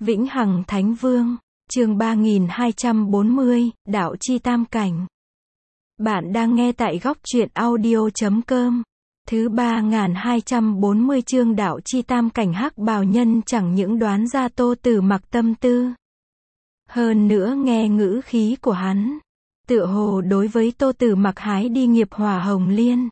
Vĩnh Hằng Thánh Vương, chương 3240, Đạo Chi Tam Cảnh. Bạn đang nghe tại góc truyện audio.com. Thứ 3240 chương Đạo Chi Tam Cảnh. Hắc bào nhân chẳng những đoán ra Tô Tử Mặc tâm tư, hơn nữa nghe ngữ khí của hắn, tựa hồ đối với Tô Tử Mặc hái đi nghiệp hỏa hồng liên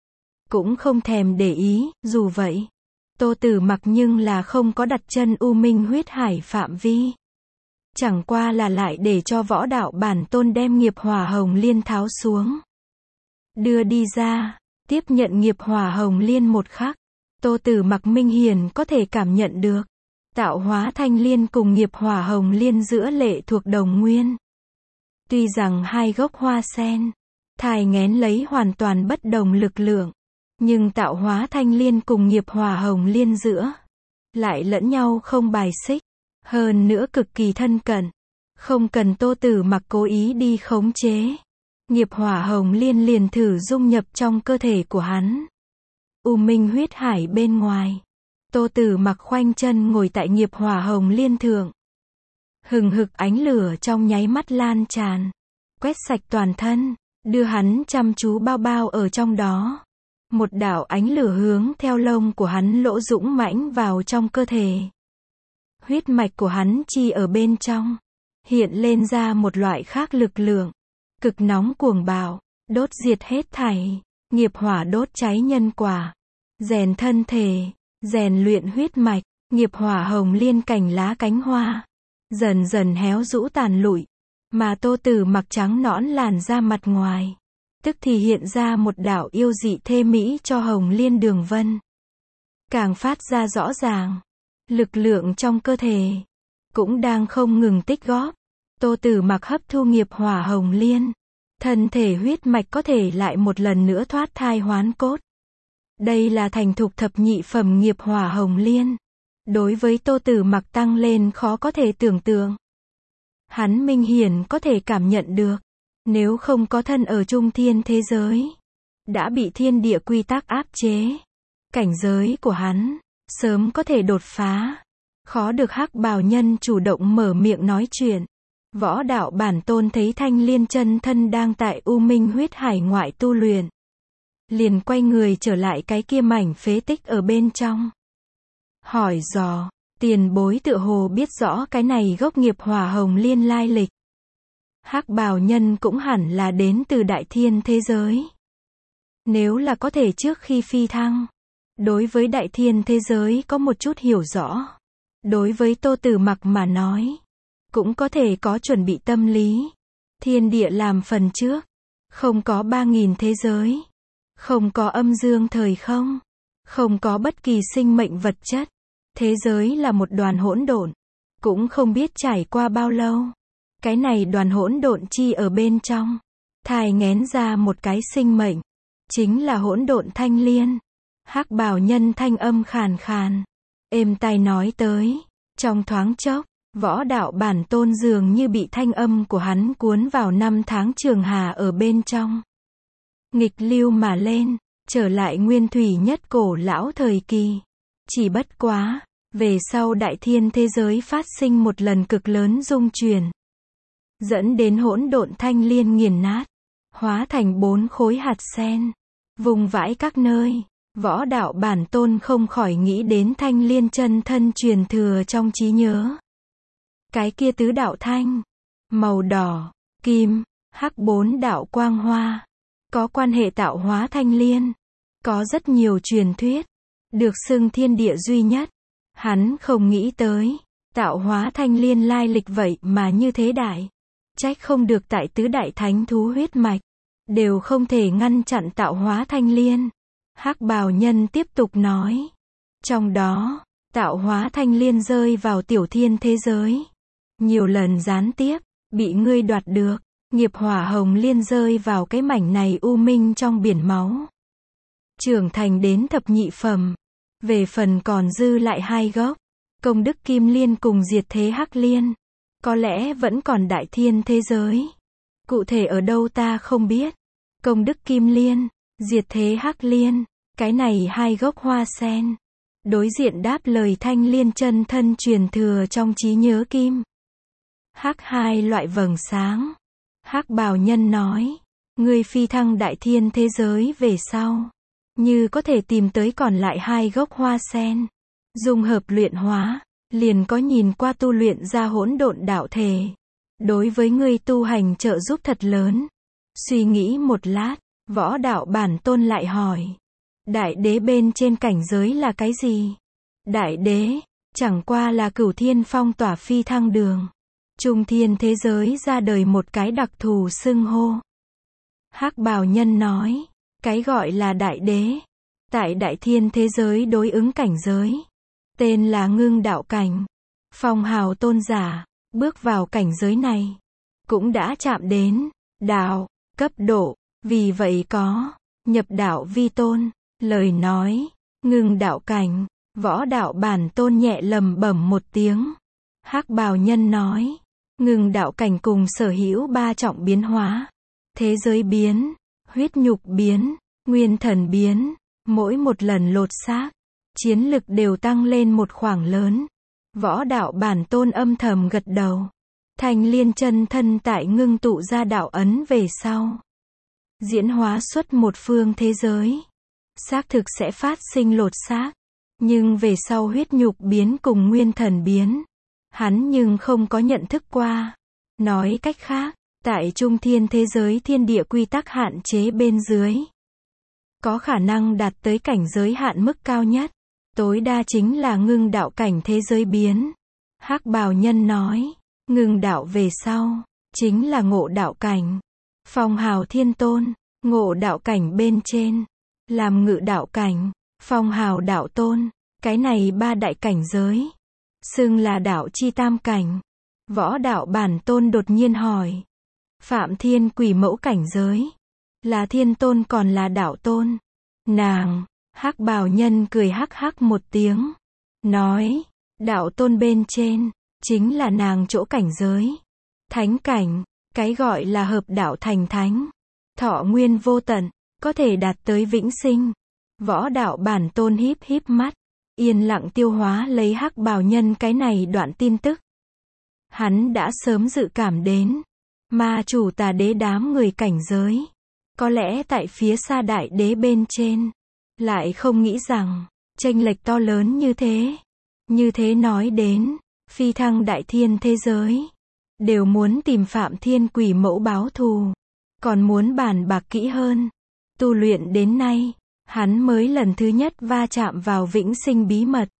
cũng không thèm để ý. Dù vậy, Tô Tử Mặc nhưng là không có đặt chân U Minh huyết hải phạm vi, chẳng qua là lại để cho võ đạo bản tôn đem nghiệp hỏa hồng liên tháo xuống, đưa đi ra. Tiếp nhận nghiệp hỏa hồng liên một khắc, Tô Tử Mặc minh hiển có thể cảm nhận được tạo hóa thanh liên cùng nghiệp hỏa hồng liên giữa lệ thuộc đồng nguyên. Tuy rằng hai gốc hoa sen thai nghén lấy hoàn toàn bất đồng lực lượng, nhưng tạo hóa thanh liên cùng nghiệp hỏa hồng liên giữa lại lẫn nhau không bài xích, hơn nữa cực kỳ thân cận, không cần Tô Tử Mặc cố ý đi khống chế. Nghiệp hỏa hồng liên liền thử dung nhập trong cơ thể của hắn. U Minh huyết hải bên ngoài, Tô Tử Mặc khoanh chân ngồi tại nghiệp hỏa hồng liên thượng. Hừng hực ánh lửa trong nháy mắt lan tràn, quét sạch toàn thân, đưa hắn chăm chú bao bao ở trong đó. Một đạo ánh lửa hướng theo lông của hắn lỗ dũng mãnh vào trong cơ thể. Huyết mạch của hắn chi ở bên trong, hiện lên ra một loại khác lực lượng, cực nóng cuồng bạo, đốt diệt hết thảy. Nghiệp hỏa đốt cháy nhân quả, rèn thân thể, rèn luyện huyết mạch. Nghiệp hỏa hồng liên cành lá cánh hoa dần dần héo rũ tàn lụi, mà Tô Tử Mặc trắng nõn làn da mặt ngoài tức thì hiện ra một đạo yêu dị thê mỹ cho hồng liên đường vân, càng phát ra rõ ràng. Lực lượng trong cơ thể cũng đang không ngừng tích góp. Tô Tử Mặc hấp thu nghiệp hỏa hồng liên, thân thể huyết mạch có thể lại một lần nữa thoát thai hoán cốt. Đây là thành thục thập nhị phẩm nghiệp hỏa hồng liên, đối với Tô Tử Mặc tăng lên khó có thể tưởng tượng. Hắn minh hiển có thể cảm nhận được, nếu không có thân ở trung thiên thế giới, đã bị thiên địa quy tắc áp chế, cảnh giới của hắn sớm có thể đột phá. Khó được hắc bào nhân chủ động mở miệng nói chuyện. Võ đạo bản tôn thấy Thanh Liên chân thân đang tại U Minh huyết hải ngoại tu luyện, liền quay người trở lại cái kia mảnh phế tích ở bên trong, hỏi dò. Tiền bối tựa hồ biết rõ cái này gốc nghiệp hỏa hồng liên lai lịch. Hắc bào nhân cũng hẳn là đến từ đại thiên thế giới. Nếu là có thể trước khi phi thăng, đối với đại thiên thế giới có một chút hiểu rõ, đối với Tô Tử Mặc mà nói, cũng có thể có chuẩn bị tâm lý. Thiên địa làm phần trước, không có 3.000 thế giới, không có âm dương thời không, không có bất kỳ sinh mệnh vật chất. Thế giới là một đoàn hỗn độn, cũng không biết trải qua bao lâu. Cái này đoàn hỗn độn chi ở bên trong, thai nghén ra một cái sinh mệnh, chính là hỗn độn thanh liên. Hắc bào nhân thanh âm khàn khàn, êm tai nói tới. Trong thoáng chốc, võ đạo bản tôn dường như bị thanh âm của hắn cuốn vào năm tháng trường hà ở bên trong. Nghịch lưu mà lên, trở lại nguyên thủy nhất cổ lão thời kỳ. Chỉ bất quá, về sau đại thiên thế giới phát sinh một lần cực lớn rung chuyển, dẫn đến hỗn độn thanh liên nghiền nát, hóa thành 4 khối hạt sen, vùng vãi các nơi. Võ đạo bản tôn không khỏi nghĩ đến Thanh Liên chân thân truyền thừa trong trí nhớ. Cái kia tứ đạo thanh, màu đỏ, kim, hắc 4 đạo quang hoa, có quan hệ tạo hóa thanh liên. Có rất nhiều truyền thuyết, được xưng thiên địa duy nhất. Hắn không nghĩ tới, tạo hóa thanh liên lai lịch vậy mà như thế đại. Trách không được tại tứ đại thánh thú huyết mạch, đều không thể ngăn chặn tạo hóa thanh liên. Hắc bào nhân tiếp tục nói. Trong đó, tạo hóa thanh liên rơi vào tiểu thiên thế giới, nhiều lần gián tiếp bị ngươi đoạt được. Nghiệp hỏa hồng liên rơi vào cái mảnh này u minh trong biển máu, trưởng thành đến thập nhị phẩm. Về phần còn dư lại 2 gốc, công đức kim liên cùng diệt thế hắc liên, có lẽ vẫn còn đại thiên thế giới. Cụ thể ở đâu ta không biết. Công đức kim liên, diệt thế hắc liên, cái này 2 gốc hoa sen, Đối diện đáp lời Thanh Liên chân thân truyền thừa trong trí nhớ kim. Hắc hai loại vầng sáng. Hắc bào nhân nói, ngươi phi thăng đại thiên thế giới về sau, như có thể tìm tới còn lại 2 gốc hoa sen, dung hợp luyện hóa, liền có nhìn qua tu luyện ra hỗn độn đạo thể. Đối với ngươi tu hành trợ giúp thật lớn. Suy nghĩ một lát, Võ Đạo Bản Tôn lại hỏi, đại đế bên trên cảnh giới là cái gì? Đại đế, chẳng qua là Cửu Thiên phong tỏa phi thăng đường. Trung thiên thế giới ra đời một cái đặc thù xưng hô. Hắc bào nhân nói, cái gọi là đại đế, tại đại thiên thế giới đối ứng cảnh giới, tên là ngưng đạo cảnh. Phong hào tôn giả, bước vào cảnh giới này, cũng đã chạm đến đạo cấp độ, vì vậy có nhập đạo vi tôn. Lời nói, ngưng đạo cảnh, Võ Đạo Bản Tôn nhẹ lẩm bẩm một tiếng. Hắc bào nhân nói, ngưng đạo cảnh cùng sở hữu 3 trọng biến hóa, thế giới biến, huyết nhục biến, nguyên thần biến, mỗi một lần lột xác, chiến lực đều tăng lên một khoảng lớn. Võ Đạo Bản Tôn âm thầm gật đầu. Thanh Liên chân thân tại ngưng tụ ra đạo ấn về sau, diễn hóa xuất một phương thế giới, xác thực sẽ phát sinh lột xác, nhưng về sau huyết nhục biến cùng nguyên thần biến, hắn nhưng không có nhận thức qua. Nói cách khác, tại trung thiên thế giới thiên địa quy tắc hạn chế bên dưới, có khả năng đạt tới cảnh giới hạn mức cao nhất, tối đa chính là ngưng đạo cảnh thế giới biến. Hắc bào nhân nói, ngưng đạo về sau, chính là ngộ đạo cảnh. Phong hào thiên tôn, ngộ đạo cảnh bên trên, làm ngự đạo cảnh, phong hào đạo tôn, cái này 3 đại cảnh giới, xưng là đạo chi tam cảnh. Võ Đạo Bản Tôn đột nhiên hỏi, Phạm Thiên quỷ mẫu cảnh giới, là thiên tôn còn là đạo tôn? Nàng, Hắc bào nhân cười hắc hắc một tiếng, nói, đạo tôn bên trên, chính là nàng chỗ cảnh giới. Thánh cảnh, cái gọi là hợp đạo thành thánh, thọ nguyên vô tận, có thể đạt tới vĩnh sinh. Võ Đạo Bản Tôn híp híp mắt, yên lặng tiêu hóa lấy hắc bào nhân cái này đoạn tin tức. Hắn đã sớm dự cảm đến, ma chủ tà đế đám người cảnh giới, có lẽ tại phía xa đại đế bên trên, lại không nghĩ rằng, chênh lệch to lớn như thế. Như thế nói đến, phi thăng đại thiên thế giới, đều muốn tìm Phạm Thiên quỷ mẫu báo thù, còn muốn bàn bạc kỹ hơn. Tu luyện đến nay, hắn mới lần thứ nhất va chạm vào vĩnh sinh bí mật.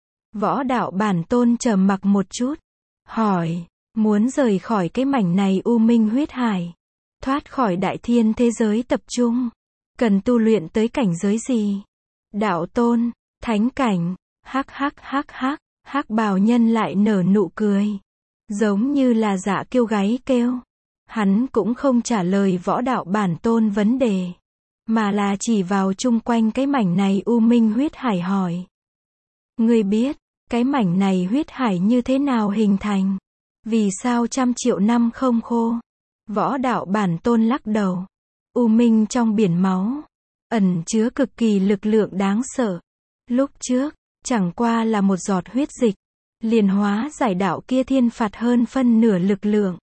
Võ Đạo Bản Tôn trầm mặc một chút, hỏi, muốn rời khỏi cái mảnh này u minh huyết hải, thoát khỏi đại thiên thế giới tập trung, cần tu luyện tới cảnh giới gì? Đạo tôn, thánh cảnh, hắc hắc hắc hắc, hắc bào nhân lại nở nụ cười, giống như là dạ kiêu gáy kêu. Hắn cũng không trả lời Võ Đạo Bản Tôn vấn đề, mà là chỉ vào chung quanh cái mảnh này u minh huyết hải hỏi. Ngươi biết, cái mảnh này huyết hải như thế nào hình thành? Vì sao 100 triệu năm không khô? Võ Đạo Bản Tôn lắc đầu. U minh trong biển máu, ẩn chứa cực kỳ lực lượng đáng sợ. Lúc trước, chẳng qua là một giọt huyết dịch, liền hóa giải đạo kia thiên phạt hơn phân nửa lực lượng.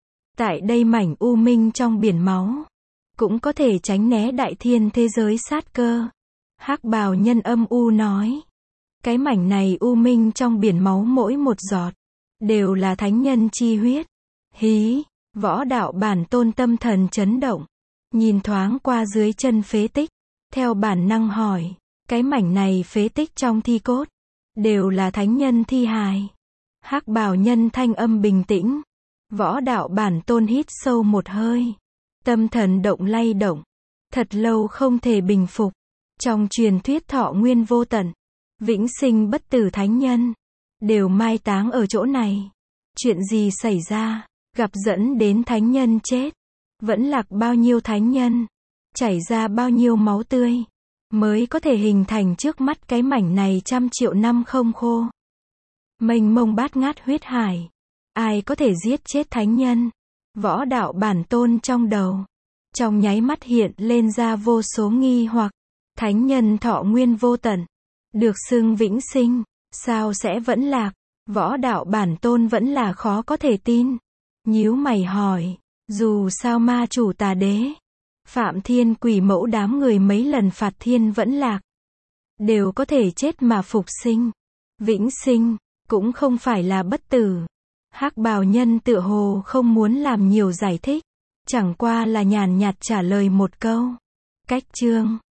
Tại đây mảnh u minh trong biển máu, cũng có thể tránh né đại thiên thế giới sát cơ. Hắc bào nhân âm u nói, cái mảnh này u minh trong biển máu mỗi một giọt, đều là thánh nhân chi huyết. Hí, Võ Đạo Bản Tôn tâm thần chấn động, nhìn thoáng qua dưới chân phế tích, theo bản năng hỏi, cái mảnh này phế tích trong thi cốt, đều là thánh nhân thi hài? Hắc bào nhân thanh âm bình tĩnh. Võ Đạo Bản Tôn hít sâu một hơi, tâm thần động lay động, thật lâu không thể bình phục. Trong truyền thuyết thọ nguyên vô tận, vĩnh sinh bất tử thánh nhân, đều mai táng ở chỗ này. Chuyện gì xảy ra, gặp dẫn đến thánh nhân chết, vẫn lạc bao nhiêu thánh nhân, chảy ra bao nhiêu máu tươi, mới có thể hình thành trước mắt cái mảnh này 100 triệu năm không khô. Mênh mông bát ngát huyết hải, ai có thể giết chết thánh nhân? Võ Đạo Bản Tôn trong đầu, trong nháy mắt hiện lên ra vô số nghi hoặc. Thánh nhân thọ nguyên vô tận, được xưng vĩnh sinh, sao sẽ vẫn lạc? Võ đạo bản tôn vẫn là khó có thể tin. Nhíu mày hỏi, dù sao ma chủ tà đế, Phạm Thiên quỷ mẫu đám người mấy lần phạt thiên vẫn lạc, đều có thể chết mà phục sinh. Vĩnh sinh, cũng không phải là bất tử. Hắc bào nhân tựa hồ không muốn làm nhiều giải thích, chẳng qua là nhàn nhạt trả lời một câu. Cách chương